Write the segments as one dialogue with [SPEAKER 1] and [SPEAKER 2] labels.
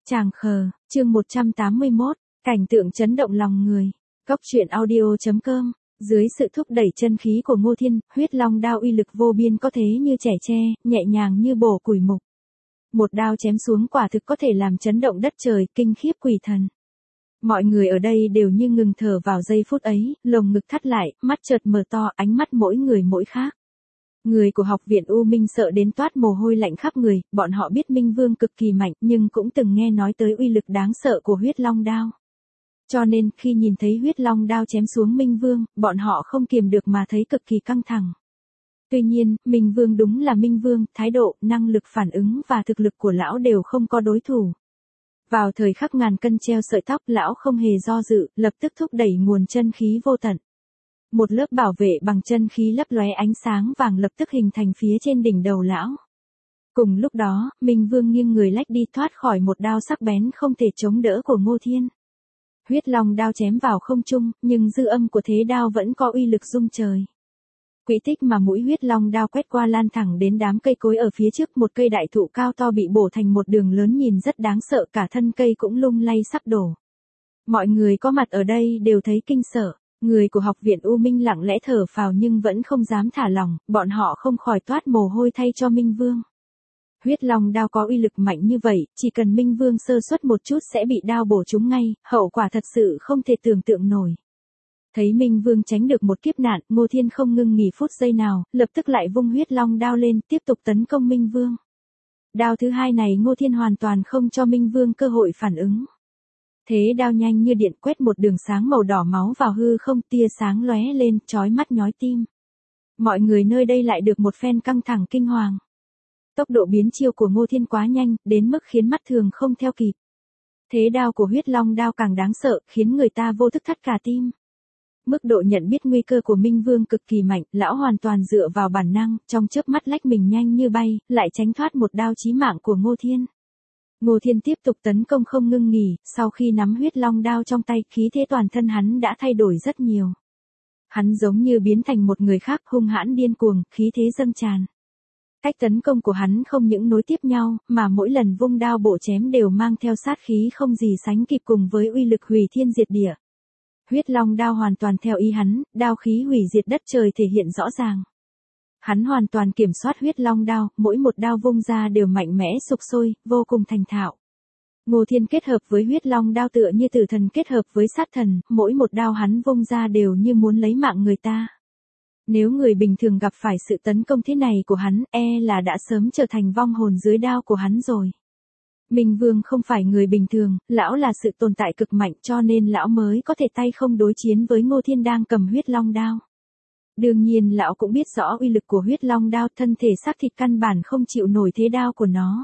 [SPEAKER 1] Tràng khờ, chương 181, cảnh tượng chấn động lòng người. Góc truyện audio.com. Dưới sự thúc đẩy chân khí của Ngô Thiên, huyết long đao uy lực vô biên có thế như trẻ tre, nhẹ nhàng như bổ củi mục. Một đao chém xuống quả thực có thể làm chấn động đất trời, kinh khiếp quỷ thần. Mọi người ở đây đều như ngừng thở vào giây phút ấy, lồng ngực thắt lại, mắt chợt mở to, ánh mắt mỗi người mỗi khác. Người của học viện U Minh sợ đến toát mồ hôi lạnh khắp người, bọn họ biết Minh Vương cực kỳ mạnh nhưng cũng từng nghe nói tới uy lực đáng sợ của huyết long đao. Cho nên khi nhìn thấy huyết long đao chém xuống Minh Vương, bọn họ không kiềm được mà thấy cực kỳ căng thẳng. Tuy nhiên, Minh Vương đúng là Minh Vương, thái độ, năng lực phản ứng và thực lực của lão đều không có đối thủ. Vào thời khắc ngàn cân treo sợi tóc, lão không hề do dự, lập tức thúc đẩy nguồn chân khí vô tận. Một lớp bảo vệ bằng chân khí lấp lóe ánh sáng vàng lập tức hình thành phía trên đỉnh đầu lão. Cùng lúc đó, Minh Vương nghiêng người lách đi thoát khỏi một đao sắc bén không thể chống đỡ của Ngô Thiên. Huyết long đao chém vào không trung, nhưng dư âm của thế đao vẫn có uy lực rung trời. Quỹ tích mà mũi huyết long đao quét qua lan thẳng đến đám cây cối ở phía trước, một cây đại thụ cao to bị bổ thành một đường lớn nhìn rất đáng sợ, cả thân cây cũng lung lay sắp đổ. Mọi người có mặt ở đây đều thấy kinh sợ. Người của học viện U Minh lặng lẽ thở phào nhưng vẫn không dám thả lỏng, bọn họ không khỏi toát mồ hôi thay cho Minh Vương. Huyết long đao có uy lực mạnh như vậy, chỉ cần Minh Vương sơ suất một chút sẽ bị đao bổ trúng ngay, hậu quả thật sự không thể tưởng tượng nổi. Thấy Minh Vương tránh được một kiếp nạn, Ngô Thiên không ngừng nghỉ phút giây nào, lập tức lại vung huyết long đao lên, tiếp tục tấn công Minh Vương. Đao thứ hai này Ngô Thiên hoàn toàn không cho Minh Vương cơ hội phản ứng. Thế đao nhanh như điện quét một đường sáng màu đỏ máu vào hư không, tia sáng lóe lên, chói mắt nhói tim. Mọi người nơi đây lại được một phen căng thẳng kinh hoàng. Tốc độ biến chiêu của Ngô Thiên quá nhanh, đến mức khiến mắt thường không theo kịp. Thế đao của huyết long đao càng đáng sợ, khiến người ta vô thức thắt cả tim. Mức độ nhận biết nguy cơ của Minh Vương cực kỳ mạnh, lão hoàn toàn dựa vào bản năng, trong chớp mắt lách mình nhanh như bay, lại tránh thoát một đao chí mạng của Ngô Thiên. Ngô Thiên tiếp tục tấn công không ngưng nghỉ, sau khi nắm huyết long đao trong tay, khí thế toàn thân hắn đã thay đổi rất nhiều. Hắn giống như biến thành một người khác, hung hãn điên cuồng, khí thế dâng tràn. Cách tấn công của hắn không những nối tiếp nhau, mà mỗi lần vung đao bổ chém đều mang theo sát khí không gì sánh kịp cùng với uy lực hủy thiên diệt địa. Huyết long đao hoàn toàn theo ý hắn, đao khí hủy diệt đất trời thể hiện rõ ràng. Hắn hoàn toàn kiểm soát huyết long đao, mỗi một đao vung ra đều mạnh mẽ sục sôi, vô cùng thành thạo. Ngô Thiên kết hợp với huyết long đao tựa như tử thần kết hợp với sát thần, mỗi một đao hắn vung ra đều như muốn lấy mạng người ta. Nếu người bình thường gặp phải sự tấn công thế này của hắn, là đã sớm trở thành vong hồn dưới đao của hắn rồi. Minh Vương không phải người bình thường, lão là sự tồn tại cực mạnh cho nên lão mới có thể tay không đối chiến với Ngô Thiên đang cầm huyết long đao. Đương nhiên lão cũng biết rõ uy lực của huyết long đao, thân thể xác thịt căn bản không chịu nổi thế đao của nó.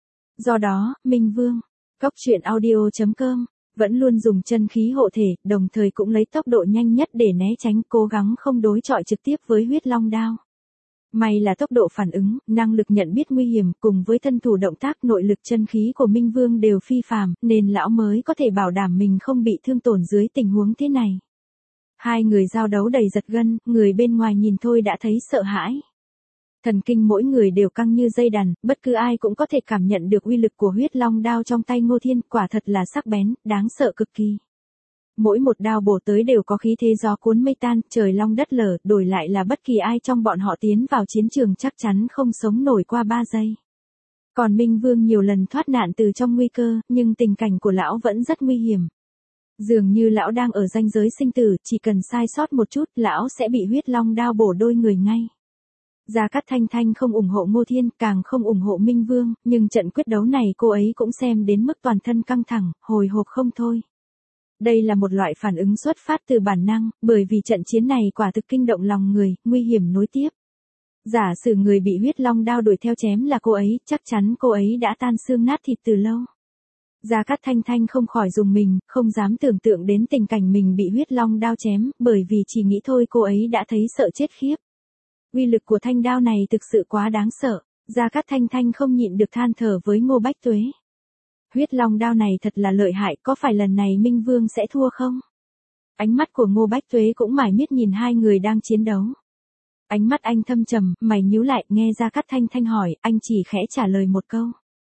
[SPEAKER 1] Do đó, Minh Vương, góc truyện audio.com, vẫn luôn dùng chân khí hộ thể, đồng thời cũng lấy tốc độ nhanh nhất để né tránh, cố gắng không đối chọi trực tiếp với huyết long đao. May là tốc độ phản ứng, năng lực nhận biết nguy hiểm cùng với thân thủ động tác, nội lực chân khí của Minh Vương đều phi phàm, nên lão mới có thể bảo đảm mình không bị thương tổn dưới tình huống thế này. Hai người giao đấu đầy giật gân, người bên ngoài nhìn thôi đã thấy sợ hãi. Thần kinh mỗi người đều căng như dây đàn, bất cứ ai cũng có thể cảm nhận được uy lực của huyết long đao trong tay Ngô Thiên, quả thật là sắc bén, đáng sợ cực kỳ. Mỗi một đao bổ tới đều có khí thế gió cuốn mây tan, trời long đất lở, đổi lại là bất kỳ ai trong bọn họ tiến vào chiến trường chắc chắn không sống nổi qua 3 giây. Còn Minh Vương nhiều lần thoát nạn từ trong nguy cơ, nhưng tình cảnh của lão vẫn rất nguy hiểm. Dường như lão đang ở ranh giới sinh tử, chỉ cần sai sót một chút, lão sẽ bị huyết long đao bổ đôi người ngay. Gia Cát Thanh Thanh không ủng hộ Ngô Thiên, càng không ủng hộ Minh Vương, nhưng trận quyết đấu này cô ấy cũng xem đến mức toàn thân căng thẳng, hồi hộp không thôi. Đây là một loại phản ứng xuất phát từ bản năng, bởi vì trận chiến này quả thực kinh động lòng người, nguy hiểm nối tiếp. Giả sử người bị huyết long đao đuổi theo chém là cô ấy, chắc chắn cô ấy đã tan xương nát thịt từ lâu. Gia Cát Thanh Thanh không khỏi rùng mình, không dám tưởng tượng đến tình cảnh mình bị huyết long đao chém, bởi vì chỉ nghĩ thôi cô ấy đã thấy sợ chết khiếp. Uy lực của thanh đao này thực sự quá đáng sợ, Gia Cát Thanh Thanh không nhịn được than thở với Ngô Bách Tuế. Huyết long đao này thật là lợi hại, có phải lần này Minh Vương sẽ thua không? Ánh mắt của Ngô Bách Tuế cũng mải miết nhìn hai người đang chiến đấu. Ánh mắt anh thâm trầm, mày nhíu lại, nghe Gia Cát Thanh Thanh hỏi, anh chỉ khẽ trả lời một câu.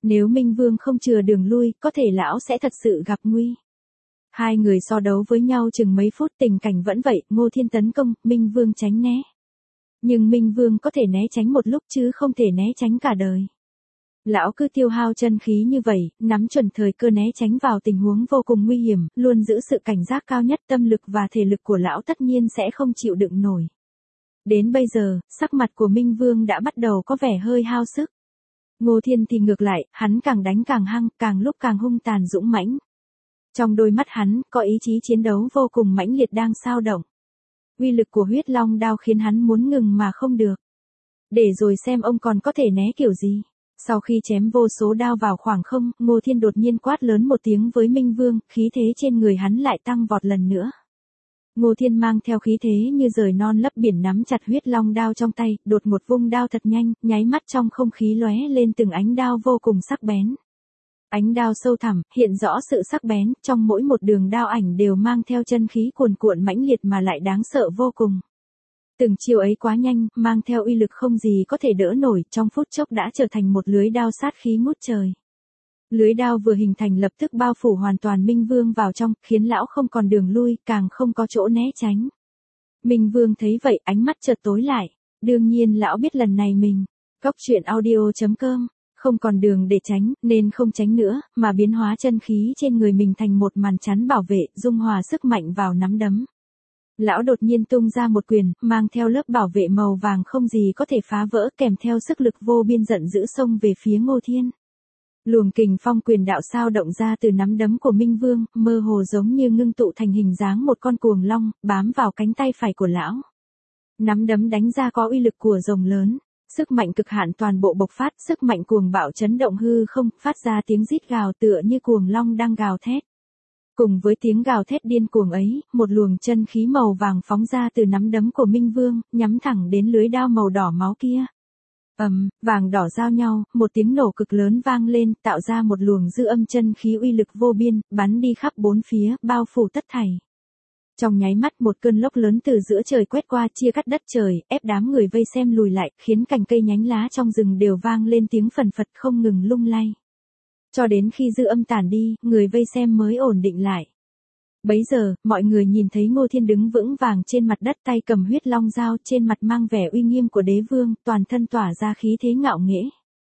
[SPEAKER 1] Nếu Minh Vương không chừa đường lui, có thể lão sẽ thật sự gặp nguy. Hai người so đấu với nhau chừng mấy phút, tình cảnh vẫn vậy, Ngô Thiên tấn công, Minh Vương tránh né. Nhưng Minh Vương có thể né tránh một lúc chứ không thể né tránh cả đời. Lão cứ tiêu hao chân khí như vậy, nắm chuẩn thời cơ né tránh vào tình huống vô cùng nguy hiểm, luôn giữ sự cảnh giác cao nhất, tâm lực và thể lực của lão tất nhiên sẽ không chịu đựng nổi. Đến bây giờ, sắc mặt của Minh Vương đã bắt đầu có vẻ hơi hao sức. Ngô Thiên thì ngược lại, hắn càng đánh càng hăng, càng lúc càng hung tàn dũng mãnh. Trong đôi mắt hắn, có ý chí chiến đấu vô cùng mãnh liệt đang sao động. Uy lực của huyết long đao khiến hắn muốn ngừng mà không được. Để rồi xem ông còn có thể né kiểu gì. Sau khi chém vô số đao vào khoảng không, Ngô Thiên đột nhiên quát lớn một tiếng với Minh Vương, khí thế trên người hắn lại tăng vọt lần nữa. Ngô Thiên mang theo khí thế như rời non lấp biển, nắm chặt huyết long đao trong tay, đột một vung đao thật nhanh, nháy mắt trong không khí lóe lên từng ánh đao vô cùng sắc bén. Ánh đao sâu thẳm, hiện rõ sự sắc bén, trong mỗi một đường đao ảnh đều mang theo chân khí cuồn cuộn mãnh liệt mà lại đáng sợ vô cùng. Từng chiêu ấy quá nhanh, mang theo uy lực không gì có thể đỡ nổi, trong phút chốc đã trở thành một lưới đao sát khí ngút trời. Lưới đao vừa hình thành lập tức bao phủ hoàn toàn Minh Vương vào trong, khiến lão không còn đường lui, càng không có chỗ né tránh. Minh Vương thấy vậy, ánh mắt chợt tối lại. Đương nhiên lão biết lần này mình, Cốc.audio.com, không còn đường để tránh, nên không tránh nữa, mà biến hóa chân khí trên người mình thành một màn chắn bảo vệ, dung hòa sức mạnh vào nắm đấm. Lão đột nhiên tung ra một quyền, mang theo lớp bảo vệ màu vàng không gì có thể phá vỡ, kèm theo sức lực vô biên giận dữ xông về phía Ngô Thiên. Luồng kình phong quyền đạo sao động ra từ nắm đấm của Minh Vương, mơ hồ giống như ngưng tụ thành hình dáng một con cuồng long, bám vào cánh tay phải của lão. Nắm đấm đánh ra có uy lực của rồng lớn, sức mạnh cực hạn toàn bộ bộc phát, sức mạnh cuồng bạo chấn động hư không, phát ra tiếng rít gào tựa như cuồng long đang gào thét. Cùng với tiếng gào thét điên cuồng ấy, một luồng chân khí màu vàng phóng ra từ nắm đấm của Minh Vương, nhắm thẳng đến lưới đao màu đỏ máu kia. Vàng đỏ giao nhau, một tiếng nổ cực lớn vang lên, tạo ra một luồng dư âm chân khí uy lực vô biên, bắn đi khắp bốn phía, bao phủ tất thảy. Trong nháy mắt một cơn lốc lớn từ giữa trời quét qua, chia cắt đất trời, ép đám người vây xem lùi lại, khiến cành cây nhánh lá trong rừng đều vang lên tiếng phần phật không ngừng lung lay. Cho đến khi dư âm tản đi, người vây xem mới ổn định lại. Bấy giờ, mọi người nhìn thấy Ngô Thiên đứng vững vàng trên mặt đất, tay cầm huyết long dao, trên mặt mang vẻ uy nghiêm của đế vương, toàn thân tỏa ra khí thế ngạo nghễ.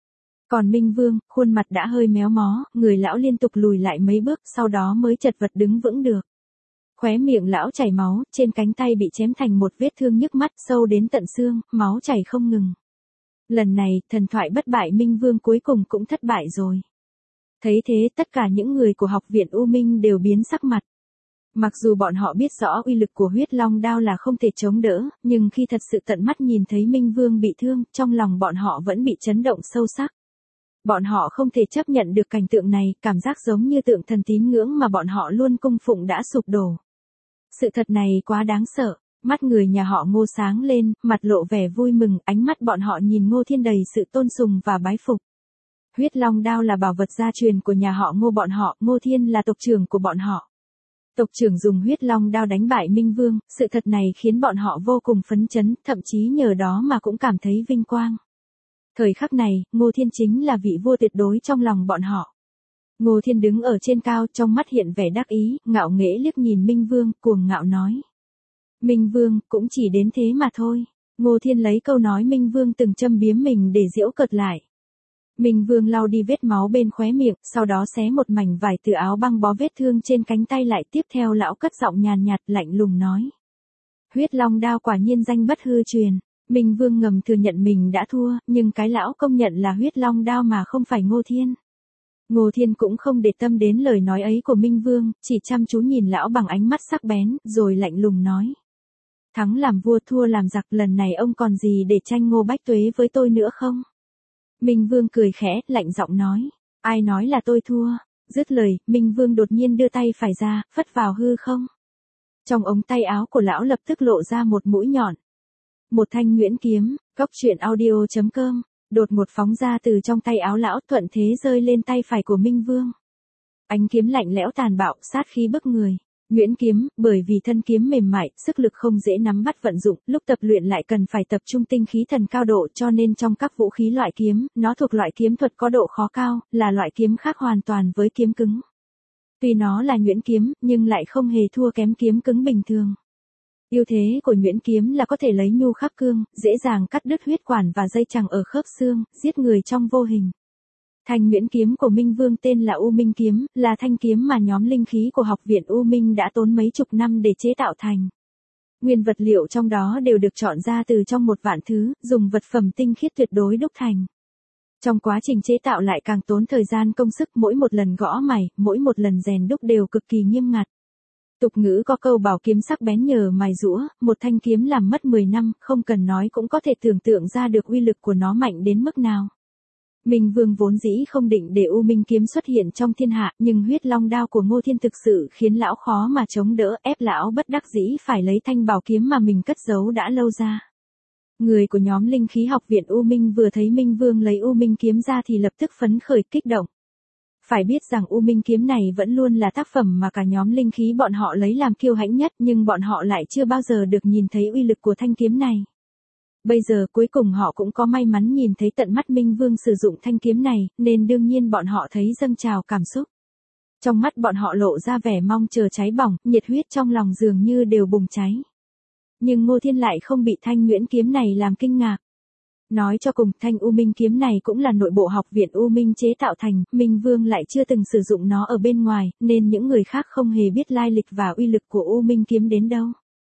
[SPEAKER 1] Còn Minh Vương, khuôn mặt đã hơi méo mó, người lão liên tục lùi lại mấy bước, sau đó mới chật vật đứng vững được. Khóe miệng lão chảy máu, trên cánh tay bị chém thành một vết thương nhức mắt sâu đến tận xương, máu chảy không ngừng. Lần này, thần thoại bất bại Minh Vương cuối cùng cũng thất bại rồi. Thấy thế, tất cả những người của học viện U Minh đều biến sắc mặt. Mặc dù bọn họ biết rõ uy lực của huyết long đao là không thể chống đỡ, nhưng khi thật sự tận mắt nhìn thấy Minh Vương bị thương, trong lòng bọn họ vẫn bị chấn động sâu sắc. Bọn họ không thể chấp nhận được cảnh tượng này, cảm giác giống như tượng thần tín ngưỡng mà bọn họ luôn cung phụng đã sụp đổ. Sự thật này quá đáng sợ, mắt người nhà họ Ngô sáng lên, mặt lộ vẻ vui mừng, ánh mắt bọn họ nhìn Ngô Thiên đầy sự tôn sùng và bái phục. Huyết long đao là bảo vật gia truyền của nhà họ Ngô bọn họ, Ngô Thiên là tộc trưởng của bọn họ. Tộc trưởng dùng huyết long đao đánh bại Minh Vương, sự thật này khiến bọn họ vô cùng phấn chấn, thậm chí nhờ đó mà cũng cảm thấy vinh quang. Thời khắc này, Ngô Thiên chính là vị vua tuyệt đối trong lòng bọn họ. Ngô Thiên đứng ở trên cao, trong mắt hiện vẻ đắc ý, ngạo nghễ liếc nhìn Minh Vương, cuồng ngạo nói. Minh Vương, cũng chỉ đến thế mà thôi. Ngô Thiên lấy câu nói Minh Vương từng châm biếm mình để giễu cợt lại. Minh Vương lau đi vết máu bên khóe miệng, sau đó xé một mảnh vải từ áo băng bó vết thương trên cánh tay lại, tiếp theo lão cất giọng nhàn nhạt lạnh lùng nói. Huyết long đao quả nhiên danh bất hư truyền. Minh Vương ngầm thừa nhận mình đã thua, nhưng cái lão công nhận là huyết long đao mà không phải Ngô Thiên. Ngô Thiên cũng không để tâm đến lời nói ấy của Minh Vương, chỉ chăm chú nhìn lão bằng ánh mắt sắc bén, rồi lạnh lùng nói. Thắng làm vua thua làm giặc, lần này ông còn gì để tranh Ngô Bách Tuế với tôi nữa không? Minh Vương cười khẽ, lạnh giọng nói. Ai nói là tôi thua? Dứt lời, Minh Vương đột nhiên đưa tay phải ra, phất vào hư không. Trong ống tay áo của lão lập tức lộ ra một mũi nhọn. Một thanh nhuyễn kiếm, Cốc.audio.com, đột ngột phóng ra từ trong tay áo lão, thuận thế rơi lên tay phải của Minh Vương. Ánh kiếm lạnh lẽo tàn bạo, sát khí bức người. Nhuyễn kiếm, bởi vì thân kiếm mềm mại, sức lực không dễ nắm bắt vận dụng, lúc tập luyện lại cần phải tập trung tinh khí thần cao độ, cho nên trong các vũ khí loại kiếm, nó thuộc loại kiếm thuật có độ khó cao, là loại kiếm khác hoàn toàn với kiếm cứng. Tuy nó là nhuyễn kiếm, nhưng lại không hề thua kém kiếm cứng bình thường. Ưu thế của nhuyễn kiếm là có thể lấy nhu khắc cương, dễ dàng cắt đứt huyết quản và dây chằng ở khớp xương, giết người trong vô hình. Thanh nhuyễn kiếm của Minh Vương tên là U Minh kiếm, là thanh kiếm mà nhóm linh khí của học viện U Minh đã tốn mấy chục năm để chế tạo thành. Nguyên vật liệu trong đó đều được chọn ra từ trong 1 vạn thứ, dùng vật phẩm tinh khiết tuyệt đối đúc thành. Trong quá trình chế tạo lại càng tốn thời gian công sức, mỗi một lần gõ mài, mỗi một lần rèn đúc đều cực kỳ nghiêm ngặt. Tục ngữ có câu bảo kiếm sắc bén nhờ mài giũa, một thanh kiếm làm mất 10 năm, không cần nói cũng có thể tưởng tượng ra được uy lực của nó mạnh đến mức nào. Minh Vương vốn dĩ không định để U Minh kiếm xuất hiện trong thiên hạ, nhưng huyết long đao của Ngô Thiên thực sự khiến lão khó mà chống đỡ, ép lão bất đắc dĩ phải lấy thanh bảo kiếm mà mình cất giấu đã lâu ra. Người của nhóm linh khí học viện U Minh vừa thấy Minh Vương lấy U Minh kiếm ra thì lập tức phấn khởi kích động. Phải biết rằng U Minh kiếm này vẫn luôn là tác phẩm mà cả nhóm linh khí bọn họ lấy làm kiêu hãnh nhất, nhưng bọn họ lại chưa bao giờ được nhìn thấy uy lực của thanh kiếm này. Bây giờ cuối cùng họ cũng có may mắn nhìn thấy tận mắt Minh Vương sử dụng thanh kiếm này, nên đương nhiên bọn họ thấy dâng trào cảm xúc. Trong mắt bọn họ lộ ra vẻ mong chờ cháy bỏng, nhiệt huyết trong lòng dường như đều bùng cháy. Nhưng Ngô Thiên lại không bị thanh nhuyễn kiếm này làm kinh ngạc. Nói cho cùng, thanh U Minh kiếm này cũng là nội bộ học viện U Minh chế tạo thành, Minh Vương lại chưa từng sử dụng nó ở bên ngoài, nên những người khác không hề biết lai lịch và uy lực của U Minh kiếm đến đâu.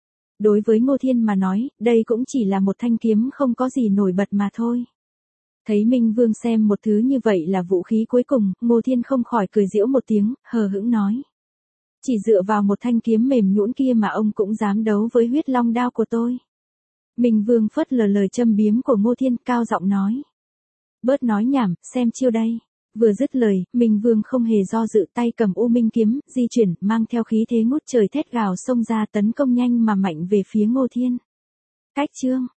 [SPEAKER 1] Đối với Ngô Thiên mà nói, đây cũng chỉ là một thanh kiếm không có gì nổi bật mà thôi. Thấy Minh Vương xem một thứ như vậy là vũ khí cuối cùng, Ngô Thiên không khỏi cười giễu một tiếng, hờ hững nói. Chỉ dựa vào một thanh kiếm mềm nhũn kia mà ông cũng dám đấu với huyết long đao của tôi. Minh Vương phớt lờ lời châm biếm của Ngô Thiên, cao giọng nói. Bớt nói nhảm, xem chiêu đây. Vừa dứt lời, Minh Vương không hề do dự, tay cầm U Minh kiếm, di chuyển, mang theo khí thế ngút trời thét gào xông ra, tấn công nhanh mà mạnh về phía Ngô Thiên. Cách chương